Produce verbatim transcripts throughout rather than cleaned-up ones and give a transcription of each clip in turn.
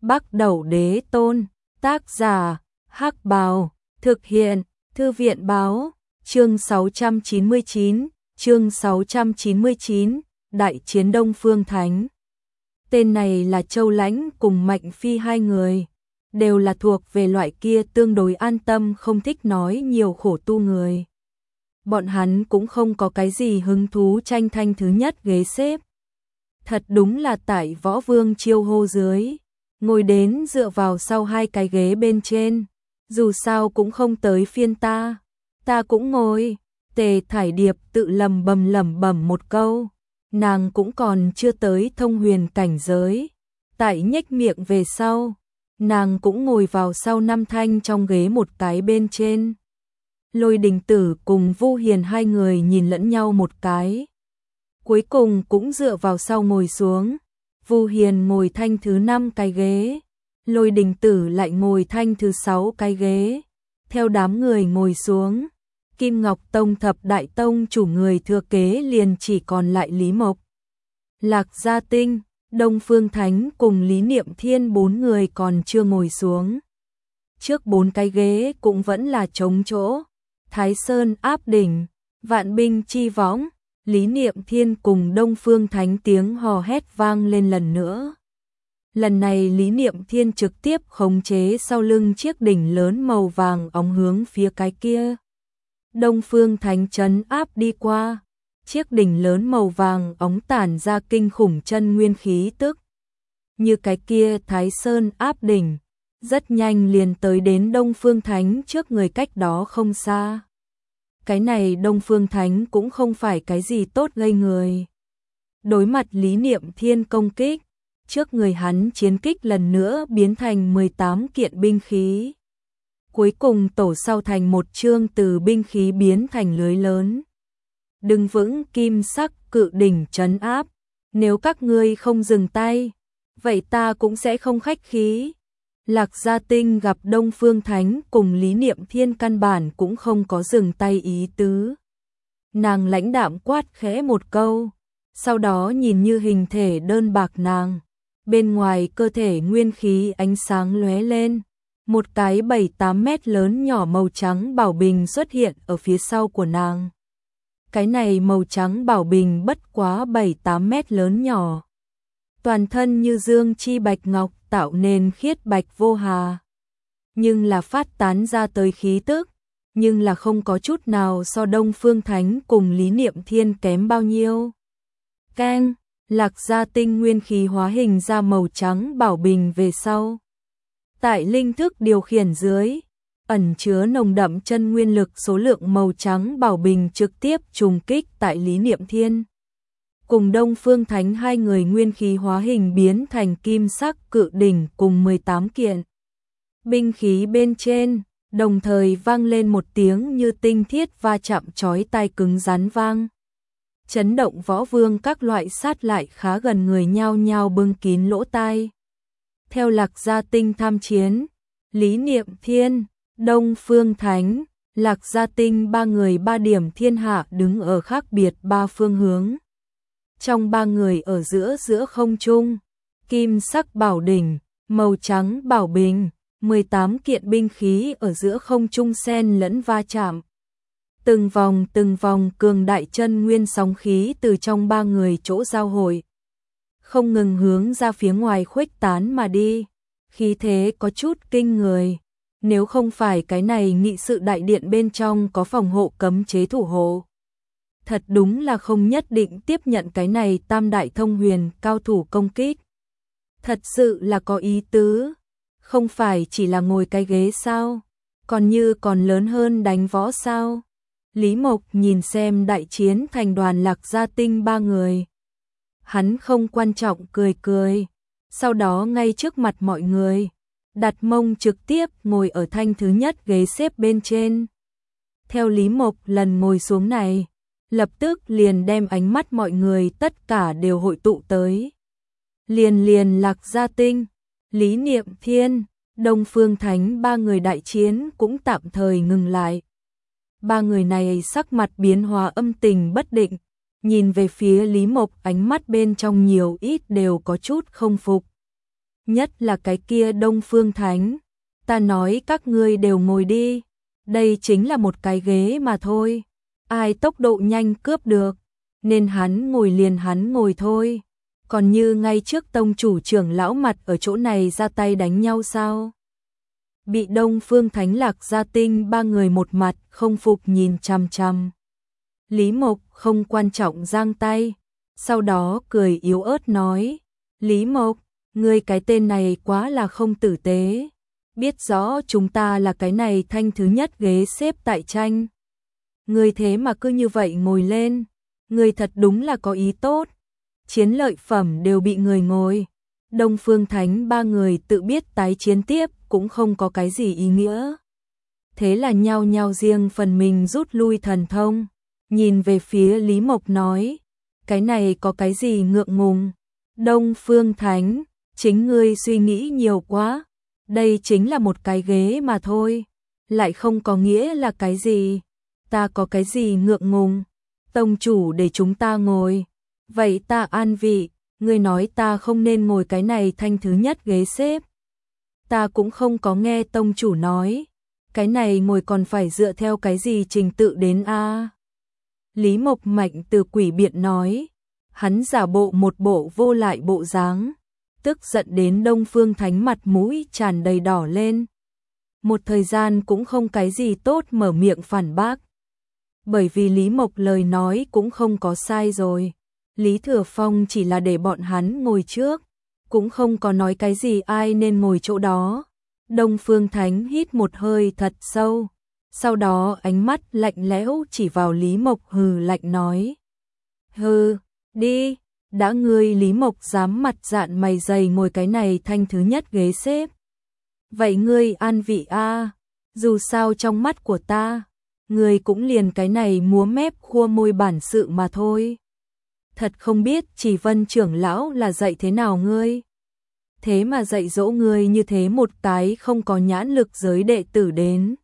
Bắc Đẩu Đế Tôn, tác giả, Hắc Bào, thực hiện, Thư viện báo, chương sáu trăm chín mươi chín, chương sáu trăm chín mươi chín, Đại chiến Đông Phương Thánh. Tên này là Châu Lãnh cùng Mạnh Phi hai người, đều là thuộc về loại kia tương đối an tâm không thích nói nhiều khổ tu người. Bọn hắn cũng không có cái gì hứng thú tranh thanh thứ nhất ghế xếp. Thật đúng là tại Võ Vương chiêu hô dưới, ngồi đến dựa vào sau hai cái ghế bên trên, dù sao cũng không tới phiên ta, ta cũng ngồi. Tề Thải Điệp tự lầm bầm lẩm bẩm một câu, nàng cũng còn chưa tới thông huyền cảnh giới, tại nhếch miệng về sau, nàng cũng ngồi vào sau năm thanh trong ghế một cái bên trên. Lôi Đình Tử cùng Vu Hiền hai người nhìn lẫn nhau một cái, cuối cùng cũng dựa vào sau ngồi xuống. Vu Hiền ngồi thanh thứ năm cái ghế, Lôi Đình Tử lại ngồi thanh thứ sáu cái ghế. Theo đám người ngồi xuống, Kim Ngọc Tông thập đại tông chủ người thừa kế liền chỉ còn lại Lý Mộc, Lạc Gia Tinh, Đông Phương Thánh cùng Lý Niệm Thiên bốn người còn chưa ngồi xuống. Trước bốn cái ghế cũng vẫn là trống chỗ. Thái Sơn áp đỉnh, vạn binh chi võng, Lý Niệm Thiên cùng Đông Phương Thánh tiếng hò hét vang lên lần nữa. Lần này Lý Niệm Thiên trực tiếp khống chế sau lưng chiếc đỉnh lớn màu vàng óng hướng phía cái kia. Đông Phương Thánh trấn áp đi qua, chiếc đỉnh lớn màu vàng óng tản ra kinh khủng chân nguyên khí tức. Như cái kia Thái Sơn áp đỉnh, rất nhanh liền tới đến Đông Phương Thánh trước người cách đó không xa. Cái này Đông Phương Thánh cũng không phải cái gì tốt gây người. Đối mặt Lý Niệm Thiên công kích, trước người hắn chiến kích lần nữa biến thành mười tám kiện binh khí. Cuối cùng tổ sau thành một chương từ binh khí biến thành lưới lớn. Đứng vững kim sắc cự đỉnh trấn áp, nếu các ngươi không dừng tay, vậy ta cũng sẽ không khách khí. Lạc Gia Tinh gặp Đông Phương Thánh cùng Lý Niệm Thiên căn bản cũng không có dừng tay ý tứ. Nàng lãnh đạm quát khẽ một câu, sau đó nhìn như hình thể đơn bạc nàng, bên ngoài cơ thể nguyên khí ánh sáng lóe lên, một cái bảy tám mét lớn nhỏ màu trắng bảo bình xuất hiện ở phía sau của nàng. Cái này màu trắng bảo bình bất quá bảy tám mét lớn nhỏ, toàn thân như dương chi bạch ngọc tạo nên khiết bạch vô hà, nhưng là phát tán ra tới khí tức, nhưng là không có chút nào so Đông Phương Thánh cùng Lý Niệm Thiên kém bao nhiêu. Keng, Lạc Gia Tinh nguyên khí hóa hình ra màu trắng bảo bình về sau. Tại linh thức điều khiển dưới, ẩn chứa nồng đậm chân nguyên lực số lượng màu trắng bảo bình trực tiếp trùng kích tại Lý Niệm Thiên. Cùng Đông Phương Thánh hai người nguyên khí hóa hình biến thành kim sắc cự đỉnh cùng mười tám kiện binh khí bên trên, đồng thời vang lên một tiếng như tinh thiết va chạm chói tai cứng rắn vang. Chấn động Võ Vương các loại sát lại khá gần người nhao nhao bưng kín lỗ tai. Theo Lạc Gia Tinh tham chiến, Lý Niệm Thiên, Đông Phương Thánh, Lạc Gia Tinh ba người ba điểm thiên hạ đứng ở khác biệt ba phương hướng. Trong ba người ở giữa giữa không trung, kim sắc bảo đỉnh, màu trắng bảo bình, mười tám kiện binh khí ở giữa không trung xen lẫn va chạm. Từng vòng từng vòng cường đại chân nguyên sóng khí từ trong ba người chỗ giao hội, không ngừng hướng ra phía ngoài khuếch tán mà đi, khí thế có chút kinh người. Nếu không phải cái này nghị sự đại điện bên trong có phòng hộ cấm chế thủ hộ, thật đúng là không nhất định tiếp nhận cái này tam đại thông huyền cao thủ công kích. Thật sự là có ý tứ, không phải chỉ là ngồi cái ghế sao, còn như còn lớn hơn đánh võ sao. Lý Mộc nhìn xem đại chiến thành đoàn Lạc Gia Tinh ba người, hắn không quan trọng cười cười, sau đó ngay trước mặt mọi người, đặt mông trực tiếp ngồi ở thanh thứ nhất ghế xếp bên trên. Theo Lý Mộc lần ngồi xuống này, lập tức liền đem ánh mắt mọi người tất cả đều hội tụ tới. Liền liền Lạc Gia Tinh, Lý Niệm Thiên, Đông Phương Thánh ba người đại chiến cũng tạm thời ngừng lại. Ba người này sắc mặt biến hóa âm tình bất định, nhìn về phía Lý Mộc ánh mắt bên trong nhiều ít đều có chút không phục. nhất là cái kia Đông Phương Thánh. Ta nói các ngươi đều ngồi đi, đây chính là một cái ghế mà thôi, ai tốc độ nhanh cướp được, nên hắn ngồi liền hắn ngồi thôi. Còn như ngay trước tông chủ trưởng lão mặt ở chỗ này ra tay đánh nhau sao? Bị Đông Phương Thánh Lạc Gia Tinh ba người một mặt không phục nhìn chằm chằm. Lý Mộc không quan trọng giang tay, sau đó cười yếu ớt nói, Lý Mộc, ngươi cái tên này quá là không tử tế, biết rõ chúng ta là cái này thanh thứ nhất ghế xếp tại tranh. Ngươi thế mà cứ như vậy ngồi lên, ngươi thật đúng là có ý tốt, chiến lợi phẩm đều bị người ngồi. Đông Phương Thánh ba người tự biết tái chiến tiếp cũng không có cái gì ý nghĩa. Thế là nhao nhao riêng phần mình rút lui thần thông, nhìn về phía Lý Mộc nói, cái này có cái gì ngượng ngùng? Đông Phương Thánh, chính ngươi suy nghĩ nhiều quá, đây chính là một cái ghế mà thôi, lại không có nghĩa là cái gì, ta có cái gì ngượng ngùng, tông chủ để chúng ta ngồi, vậy ta an vị, ngươi nói ta không nên ngồi cái này thanh thứ nhất ghế xếp. Ta cũng không có nghe tông chủ nói, cái này ngồi còn phải dựa theo cái gì trình tự đến a? À? Lý Mộc Mạnh từ quỷ biện nói, hắn giả bộ một bộ vô lại bộ dáng, tức giận đến Đông Phương Thánh mặt mũi tràn đầy đỏ lên. Một thời gian cũng không cái gì tốt mở miệng phản bác. Bởi vì Lý Mộc lời nói cũng không có sai rồi. Lý Thừa Phong chỉ là để bọn hắn ngồi trước, cũng không có nói cái gì ai nên ngồi chỗ đó. Đông Phương Thánh hít một hơi thật sâu, sau đó ánh mắt lạnh lẽo chỉ vào Lý Mộc hừ lạnh nói. Hừ, đi, đã ngươi Lý Mộc dám mặt dạn mày dày ngồi cái này thanh thứ nhất ghế xếp. Vậy ngươi an vị a, dù sao trong mắt của ta, ngươi cũng liền cái này múa mép khua môi bản sự mà thôi. Thật không biết Chỉ Vân trưởng lão là dạy thế nào ngươi. Thế mà dạy dỗ ngươi như thế một cái không có nhãn lực giới đệ tử đến.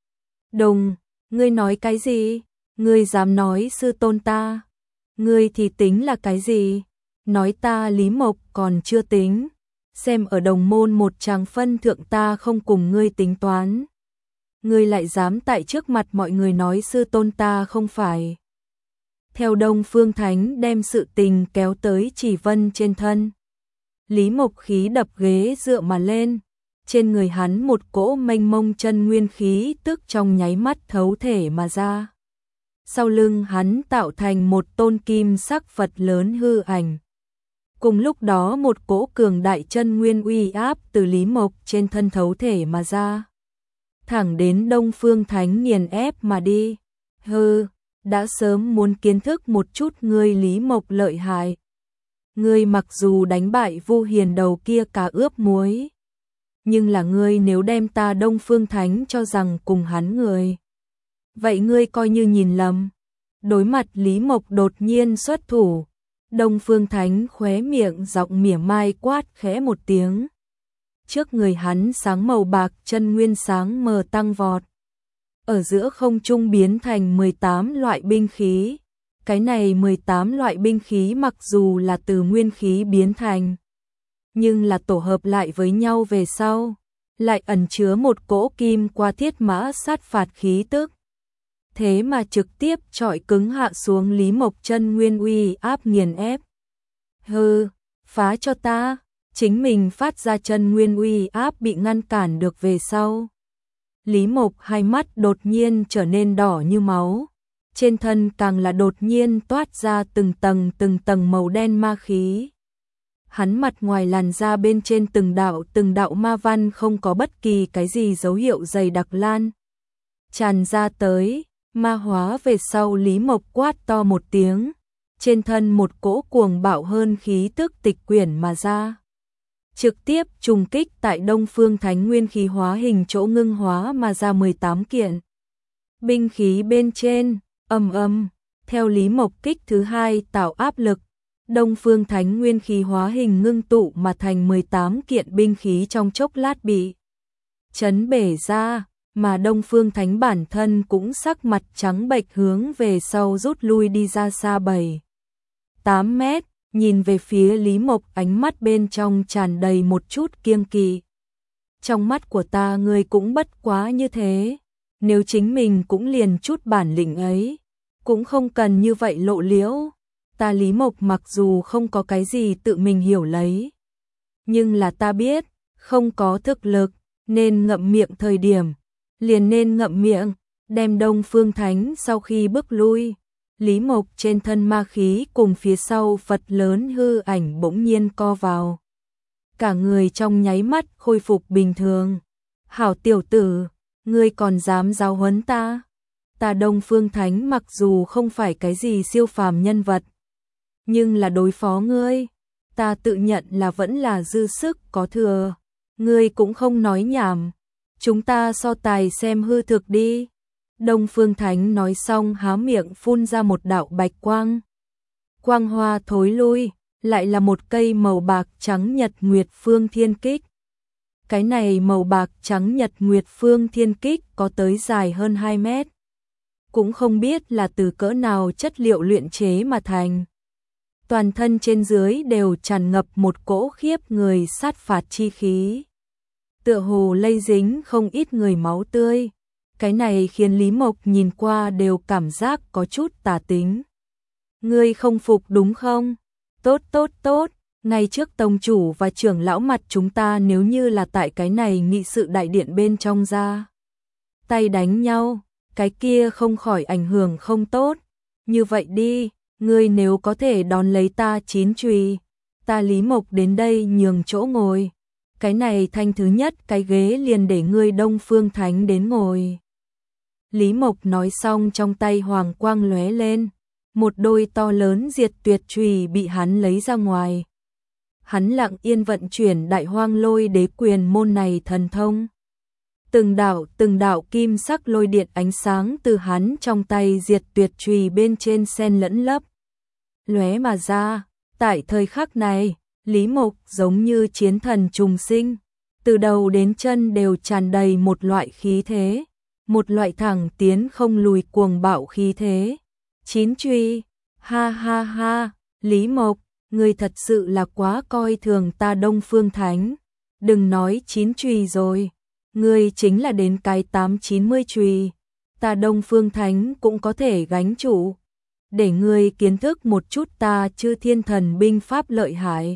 Đồng, ngươi nói cái gì? Ngươi dám nói sư tôn ta? Ngươi thì tính là cái gì? Nói ta Lý Mộc còn chưa tính. Xem ở đồng môn một tràng phân thượng ta không cùng ngươi tính toán. Ngươi lại dám tại trước mặt mọi người nói sư tôn ta không phải. Theo Đông Phương Thánh đem sự tình kéo tới Chỉ Vân trên thân. Lý Mộc khí đập ghế dựa mà lên, trên người hắn một cỗ mênh mông chân nguyên khí tức trong nháy mắt thấu thể mà ra. Sau lưng hắn tạo thành một tôn kim sắc Phật lớn hư ảnh. Cùng lúc đó một cỗ cường đại chân nguyên uy áp từ Lý Mộc trên thân thấu thể mà ra. Thẳng đến Đông Phương Thánh nghiền ép mà đi. Hừ, đã sớm muốn kiến thức một chút ngươi Lý Mộc lợi hại. Ngươi mặc dù đánh bại Vu Hiền đầu kia cả ướp muối, nhưng là ngươi nếu đem ta Đông Phương Thánh cho rằng cùng hắn người, vậy ngươi coi như nhìn lầm. Đối mặt Lý Mộc đột nhiên xuất thủ, Đông Phương Thánh khóe miệng giọng mỉa mai quát khẽ một tiếng. Trước người hắn sáng màu bạc chân nguyên sáng mờ tăng vọt, ở giữa không trung biến thành mười tám loại binh khí. Cái này mười tám loại binh khí mặc dù là từ nguyên khí biến thành, nhưng là tổ hợp lại với nhau về sau, lại ẩn chứa một cỗ kim qua thiết mã sát phạt khí tức. Thế mà trực tiếp trọi cứng hạ xuống Lý Mộc chân nguyên uy áp nghiền ép. Hừ, phá cho ta, chính mình phát ra chân nguyên uy áp bị ngăn cản được về sau. Lý Mộc hai mắt đột nhiên trở nên đỏ như máu. Trên thân càng là đột nhiên toát ra từng tầng từng tầng màu đen ma khí. Hắn mặt ngoài làn da bên trên từng đạo từng đạo ma văn không có bất kỳ cái gì dấu hiệu dày đặc lan tràn ra tới, ma hóa về sau. Lý Mộc quát to một tiếng, trên thân một cỗ cuồng bạo hơn khí tức tịch quyển mà ra, trực tiếp trùng kích tại Đông Phương Thánh nguyên khí hóa hình chỗ ngưng hóa mà ra mười tám kiện binh khí bên trên. Âm âm, theo Lý Mộc kích thứ hai tạo áp lực, Đông Phương Thánh nguyên khí hóa hình ngưng tụ mà thành mười tám kiện binh khí trong chốc lát bị chấn bể ra, mà Đông Phương Thánh bản thân cũng sắc mặt trắng bệch hướng về sau rút lui đi ra xa bảy tám mét. nhìn về phía Lý Mộc, ánh mắt bên trong tràn đầy một chút kiêng kỵ. Trong mắt của ta ngươi cũng bất quá như thế, nếu chính mình cũng liền chút bản lĩnh ấy, cũng không cần như vậy lộ liễu. Ta Lý Mộc mặc dù không có cái gì tự mình hiểu lấy, nhưng là ta biết, không có thực lực, nên ngậm miệng thời điểm, liền nên ngậm miệng, đem Đông Phương Thánh sau khi bước lui. Lý Mộc trên thân ma khí cùng phía sau Phật lớn hư ảnh bỗng nhiên co vào. Cả người trong nháy mắt khôi phục bình thường. Hảo tiểu tử, ngươi còn dám giáo huấn ta? Ta Đông Phương Thánh mặc dù không phải cái gì siêu phàm nhân vật, nhưng là đối phó ngươi, ta tự nhận là vẫn là dư sức có thừa. Ngươi cũng không nói nhảm, chúng ta so tài xem hư thực đi. Đông Phương Thánh nói xong há miệng phun ra một đạo bạch quang. Quang hoa thối lui, lại là một cây màu bạc trắng nhật nguyệt phương thiên kích. Cái này màu bạc trắng nhật nguyệt phương thiên kích có tới dài hơn hai mét. Cũng không biết là từ cỡ nào chất liệu luyện chế mà thành. Toàn thân trên dưới đều tràn ngập một cỗ khiếp người sát phạt chi khí. Tựa hồ lây dính không ít người máu tươi. Cái này khiến Lý Mộc nhìn qua đều cảm giác có chút tà tính. Ngươi không phục đúng không? Tốt tốt tốt, ngay trước tông chủ và trưởng lão mặt chúng ta nếu như là tại cái này nghị sự đại điện bên trong ra tay đánh nhau, cái kia không khỏi ảnh hưởng không tốt. Như vậy đi, ngươi nếu có thể đón lấy ta chín chùy, ta Lý Mộc đến đây nhường chỗ ngồi. Cái này thanh thứ nhất cái ghế liền để ngươi Đông Phương Thánh đến ngồi. Lý Mộc nói xong trong tay hoàng quang lóe lên, một đôi to lớn diệt tuyệt chùy bị hắn lấy ra ngoài. Hắn lặng yên vận chuyển đại hoang lôi đế quyền môn này thần thông. Từng đạo từng đạo kim sắc lôi điện ánh sáng từ hắn trong tay diệt tuyệt chùy bên trên xen lẫn lấp, lóe mà ra. Tại thời khắc này, Lý Mộc giống như chiến thần trùng sinh, từ đầu đến chân đều tràn đầy một loại khí thế, một loại thẳng tiến không lùi cuồng bạo khí thế. Chín chùy, ha ha ha, Lý Mộc, ngươi thật sự là quá coi thường ta Đông Phương Thánh. Đừng nói chín chùy rồi, ngươi chính là đến cái tám chín mươi chùy, ta Đông Phương Thánh cũng có thể gánh chủ. Để ngươi kiến thức một chút ta Chư Thiên Thần binh pháp lợi hại.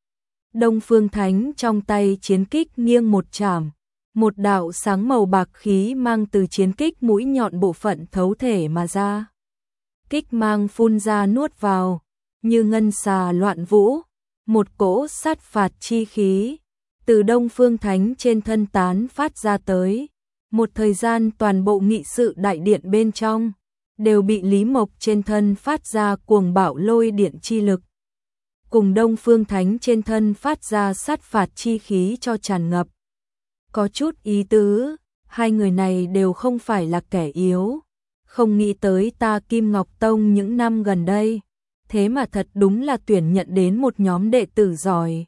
Đông Phương Thánh trong tay chiến kích nghiêng một chảm, một đạo sáng màu bạc khí mang từ chiến kích mũi nhọn bộ phận thấu thể mà ra. Kích mang phun ra nuốt vào, như ngân xà loạn vũ, một cỗ sát phạt chi khí từ Đông Phương Thánh trên thân tán phát ra tới. Một thời gian toàn bộ nghị sự đại điện bên trong đều bị Lý Mộc trên thân phát ra cuồng bạo lôi điện chi lực, cùng Đông Phương Thánh trên thân phát ra sát phạt chi khí cho tràn ngập. Có chút ý tứ, hai người này đều không phải là kẻ yếu. Không nghĩ tới ta Kim Ngọc Tông những năm gần đây, thế mà thật đúng là tuyển nhận đến một nhóm đệ tử giỏi.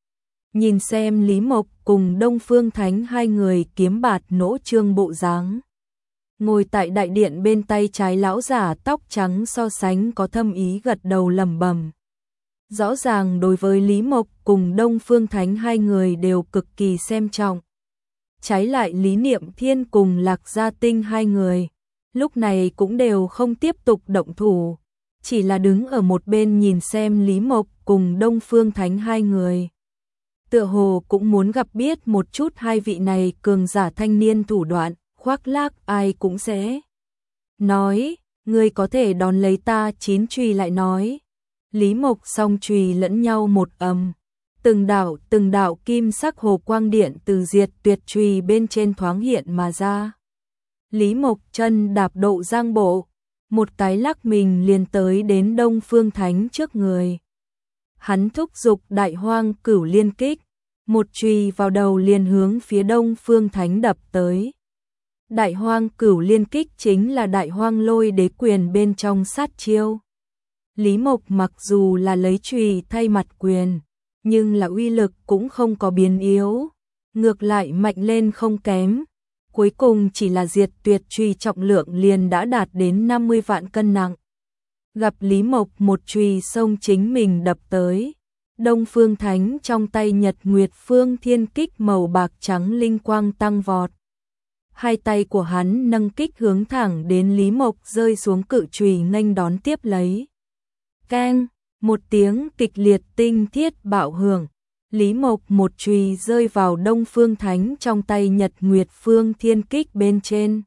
Nhìn xem Lý Mộc cùng Đông Phương Thánh hai người kiếm bạt nỗ trương bộ dáng. Ngồi tại đại điện bên tay trái lão giả tóc trắng so sánh có thâm ý gật đầu lẩm bẩm. Rõ ràng đối với Lý Mộc cùng Đông Phương Thánh hai người đều cực kỳ xem trọng. Trái lại Lý Niệm Thiên cùng Lạc Gia Tinh hai người, lúc này cũng đều không tiếp tục động thủ, chỉ là đứng ở một bên nhìn xem Lý Mộc cùng Đông Phương Thánh hai người. Tựa hồ cũng muốn gặp biết một chút hai vị này cường giả thanh niên thủ đoạn, khoác lác ai cũng sẽ nói, ngươi có thể đón lấy ta chín chùy lại nói. Lý Mộc song chùy lẫn nhau một ầm, từng đạo từng đạo kim sắc hồ quang điện từ diệt tuyệt chùy bên trên thoáng hiện mà ra. Lý Mộc chân đạp độ giang bộ, một cái lắc mình liền tới đến Đông Phương Thánh trước người. Hắn thúc giục đại hoang cửu liên kích, một chùy vào đầu liền hướng phía Đông Phương Thánh đập tới. Đại hoang cửu liên kích chính là đại hoang lôi đế quyền bên trong sát chiêu. Lý Mộc mặc dù là lấy chùy thay mặt quyền, nhưng là uy lực cũng không có biến yếu, ngược lại mạnh lên không kém. Cuối cùng chỉ là diệt tuyệt chùy trọng lượng liền đã đạt đến năm mươi vạn cân nặng. Gặp Lý Mộc một chùy xông chính mình đập tới. Đông Phương Thánh trong tay Nhật Nguyệt Phương Thiên Kích màu bạc trắng linh quang tăng vọt. Hai tay của hắn nâng kích hướng thẳng đến Lý Mộc rơi xuống cự chùy nghênh đón tiếp lấy. Keng, một tiếng kịch liệt tinh thiết bạo hưởng. Lý Mộc một chùy rơi vào Đông Phương Thánh trong tay Nhật Nguyệt Phương Thiên Kích bên trên.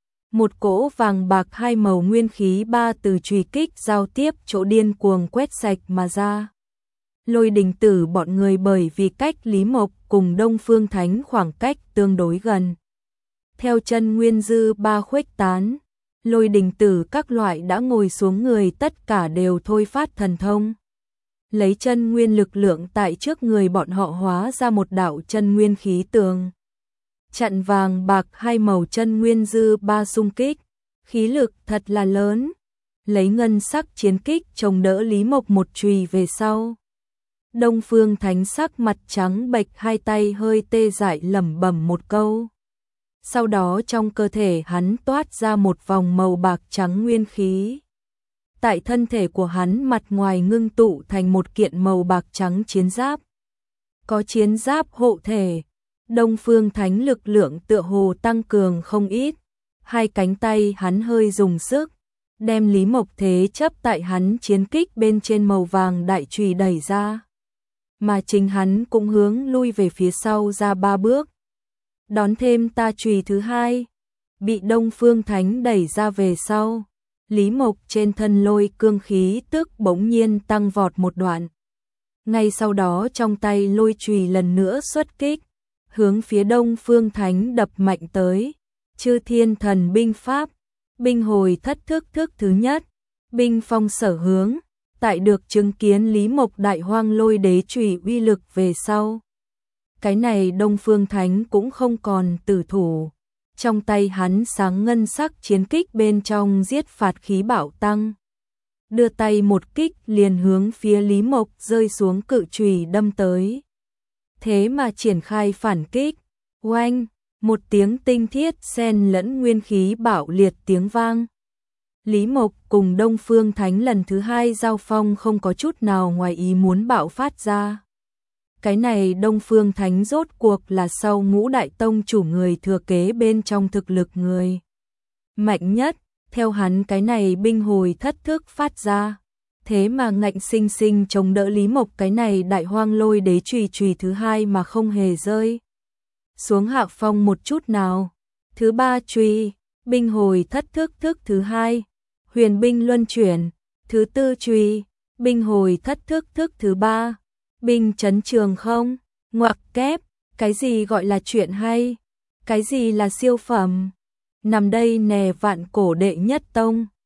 Một cỗ vàng bạc hai màu nguyên khí ba từ chùy kích giao tiếp chỗ điên cuồng quét sạch mà ra. Lôi Đình Tử bọn người bởi vì cách Lý Mộc cùng Đông Phương Thánh khoảng cách tương đối gần. Theo chân nguyên dư ba khuếch tán, Lôi Đình Tử các loại đã ngồi xuống người tất cả đều thôi phát thần thông. Lấy chân nguyên lực lượng tại trước người bọn họ hóa ra một đạo chân nguyên khí tường. Chặn vàng bạc hai màu chân nguyên dư ba xung kích, khí lực thật là lớn. Lấy ngân sắc chiến kích chống đỡ Lý Mộc một chùy về sau. Đông Phương Thánh sắc mặt trắng bệch, hai tay hơi tê dại lẩm bẩm một câu. Sau đó trong cơ thể hắn toát ra một vòng màu bạc trắng nguyên khí. Tại thân thể của hắn mặt ngoài ngưng tụ thành một kiện màu bạc trắng chiến giáp. Có chiến giáp hộ thể, Đông Phương Thánh lực lượng tựa hồ tăng cường không ít. Hai cánh tay hắn hơi dùng sức, đem Lý Mộc thế chấp tại hắn chiến kích bên trên màu vàng đại chùy đẩy ra. Mà chính hắn cũng hướng lui về phía sau ra ba bước. Đón thêm ta chùy thứ hai, bị Đông Phương Thánh đẩy ra về sau. Lý Mộc trên thân lôi cương khí tức bỗng nhiên tăng vọt một đoạn. Ngay sau đó trong tay lôi chùy lần nữa xuất kích, hướng phía Đông Phương Thánh đập mạnh tới. Chư Thiên Thần binh pháp, binh hồi thất thức thức thứ nhất, binh phong sở hướng. Tại được chứng kiến Lý Mộc đại hoang lôi đế chùy uy lực về sau, cái này Đông Phương Thánh cũng không còn tử thủ. Trong tay hắn sáng ngân sắc chiến kích bên trong giết phạt khí bạo tăng. Đưa tay một kích liền hướng phía Lý Mộc rơi xuống cự chùy đâm tới. Thế mà triển khai phản kích. Oanh, một tiếng tinh thiết xen lẫn nguyên khí bạo liệt tiếng vang. Lý Mộc cùng Đông Phương Thánh lần thứ hai giao phong không có chút nào ngoài ý muốn bạo phát ra. Cái này Đông Phương Thánh rốt cuộc là sau ngũ đại tông chủ người thừa kế bên trong thực lực người mạnh nhất, theo hắn cái này binh hồi thất thức phát ra. Thế mà ngạnh sinh sinh chống đỡ Lý Mộc cái này đại hoang lôi đế chùy chùy thứ hai mà không hề rơi xuống hạ phong một chút nào. Thứ ba chùy, binh hồi thất thức thức thứ hai, huyền binh luân chuyển. Thứ tư chùy, binh hồi thất thức thức thứ ba, binh chấn trường không. Ngoặc kép, cái gì gọi là chuyện hay, cái gì là siêu phẩm. Nằm đây nè vạn cổ đệ nhất tông.